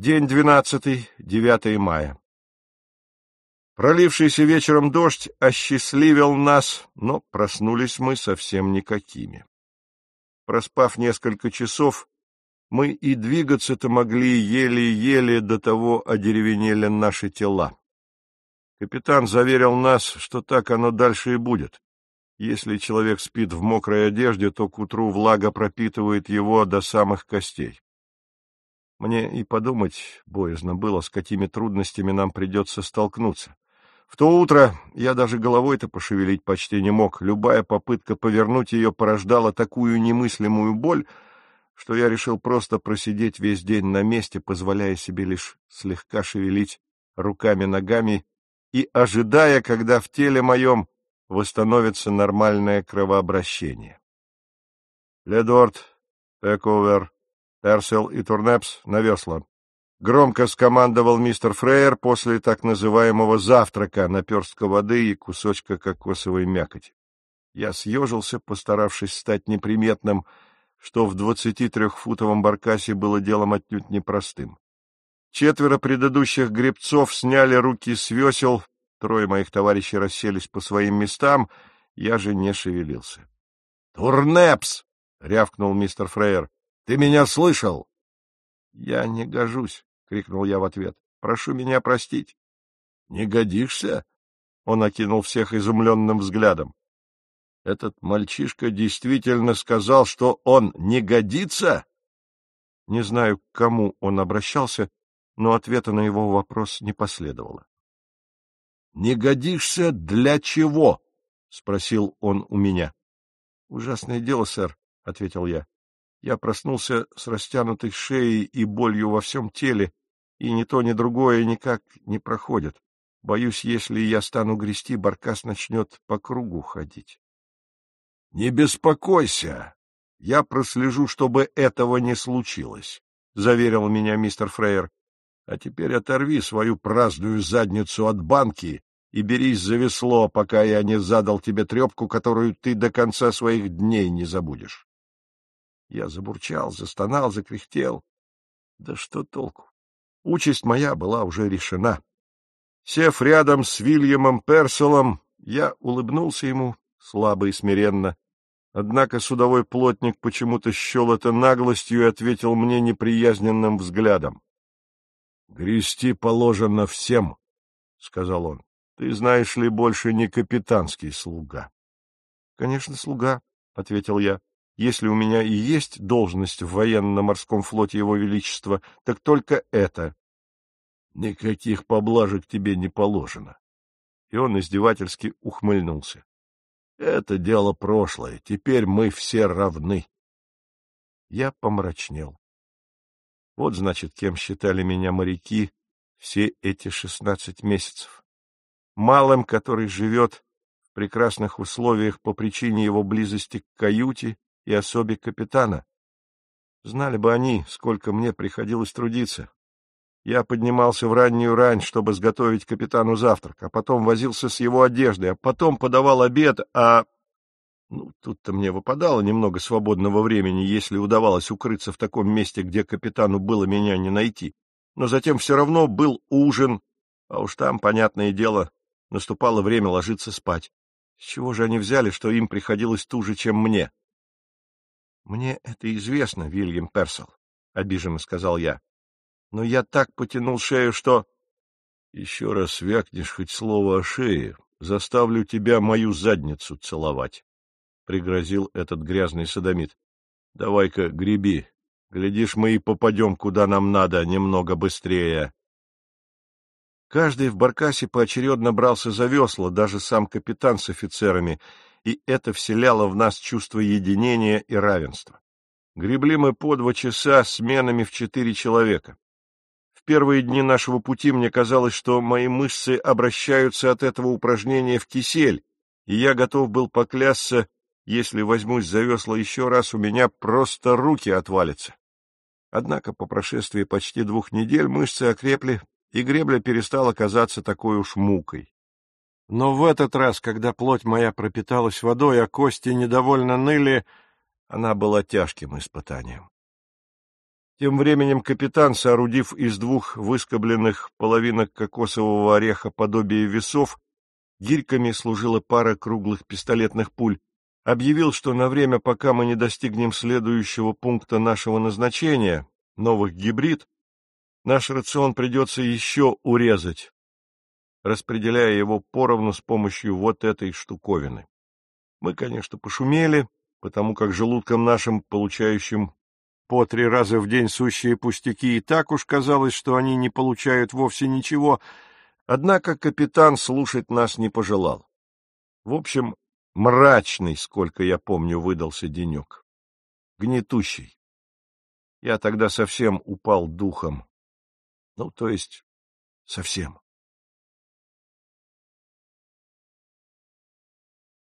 День 12, 9 мая. Пролившийся вечером дождь осчастливил нас, но проснулись мы совсем никакими. Проспав несколько часов, мы и двигаться-то могли еле-еле, до того одеревенели наши тела. Капитан заверил нас, что так оно дальше и будет. Если человек спит в мокрой одежде, то к утру влага пропитывает его до самых костей. Мне и подумать боязно было, с какими трудностями нам придется столкнуться. В то утро я даже головой-то пошевелить почти не мог. Любая попытка повернуть ее порождала такую немыслимую боль, что я решил просто просидеть весь день на месте, позволяя себе лишь слегка шевелить руками-ногами и ожидая, когда в теле моем восстановится нормальное кровообращение. Ледорт, Пековер, Персел и Турнепс на весла. Громко скомандовал мистер Фрейер после так называемого завтрака, наперстка воды и кусочка кокосовой мякоти. Я съежился, постаравшись стать неприметным, что в 23-футовом баркасе было делом отнюдь непростым. 4 предыдущих гребцов сняли руки с весел, 3 моих товарищей расселись по своим местам, я же не шевелился. — Турнепс! — рявкнул мистер Фрейер. — Ты меня слышал? — Я не гожусь, — крикнул я в ответ. — Прошу меня простить. — Не годишься? — он окинул всех изумленным взглядом. — Этот мальчишка действительно сказал, что он не годится? Не знаю, к кому он обращался, но ответа на его вопрос не последовало. — Не годишься для чего? — спросил он у меня. — Ужасное дело, сэр, — ответил я. Я проснулся с растянутой шеей и болью во всем теле, и ни то, ни другое никак не проходит. Боюсь, если я стану грести, баркас начнет по кругу ходить. — Не беспокойся, я прослежу, чтобы этого не случилось, — заверил меня мистер Фрейер. — А теперь оторви свою праздную задницу от банки и берись за весло, пока я не задал тебе трепку, которую ты до конца своих дней не забудешь. Я забурчал, застонал, закряхтел. Да что толку? Участь моя была уже решена. Сев рядом с Вильямом Перселом, я улыбнулся ему слабо и смиренно. Однако судовой плотник почему-то счел это наглостью и ответил мне неприязненным взглядом. — Грести положено всем, — сказал он. — Ты, знаешь ли, больше не капитанский слуга. — Конечно, слуга, — ответил я. Если у меня и есть должность в военно-морском флоте Его Величества, так только это. Никаких поблажек тебе не положено. И он издевательски ухмыльнулся. Это дело прошлое, теперь мы все равны. Я помрачнел. Вот, значит, кем считали меня моряки все эти 16 месяцев. Малым, который живет в прекрасных условиях по причине его близости к каюте и особе капитана. Знали бы они, сколько мне приходилось трудиться. Я поднимался в раннюю рань, чтобы сготовить капитану завтрак, а потом возился с его одеждой, а потом подавал обед, тут-то мне выпадало немного свободного времени, если удавалось укрыться в таком месте, где капитану было меня не найти. Но затем все равно был ужин, а уж там, понятное дело, наступало время ложиться спать. С чего же они взяли, что им приходилось туже, чем мне? — Мне это известно, Вильям Персел, — обиженно сказал я. — Но я так потянул шею, что... — Еще раз вякнешь хоть слово о шее, заставлю тебя мою задницу целовать, — пригрозил этот грязный содомит. — Давай-ка греби. Глядишь, мы и попадем куда нам надо немного быстрее. Каждый в баркасе поочередно брался за весла, даже сам капитан с офицерами, и это вселяло в нас чувство единения и равенства. Гребли мы по 2 часа сменами в 4 человека. В первые дни нашего пути мне казалось, что мои мышцы обращаются от этого упражнения в кисель, и я готов был поклясться, если возьмусь за весла еще раз, у меня просто руки отвалятся. Однако по прошествии почти 2 недель мышцы окрепли, и гребля перестала казаться такой уж мукой. Но в этот раз, когда плоть моя пропиталась водой, а кости недовольно ныли, она была тяжким испытанием. Тем временем капитан, соорудив из 2 выскобленных половинок кокосового ореха подобие весов, гирьками служила пара круглых пистолетных пуль, объявил, что на время, пока мы не достигнем следующего пункта нашего назначения, новых гибрид, наш рацион придется еще урезать, распределяя его поровну с помощью вот этой штуковины. Мы, конечно, пошумели, потому как желудкам нашим, получающим по 3 раза в день сущие пустяки, и так уж казалось, что они не получают вовсе ничего, однако капитан слушать нас не пожелал. В общем, мрачный, сколько я помню, выдался денек. Гнетущий. Я тогда совсем упал духом. Ну, то есть, совсем.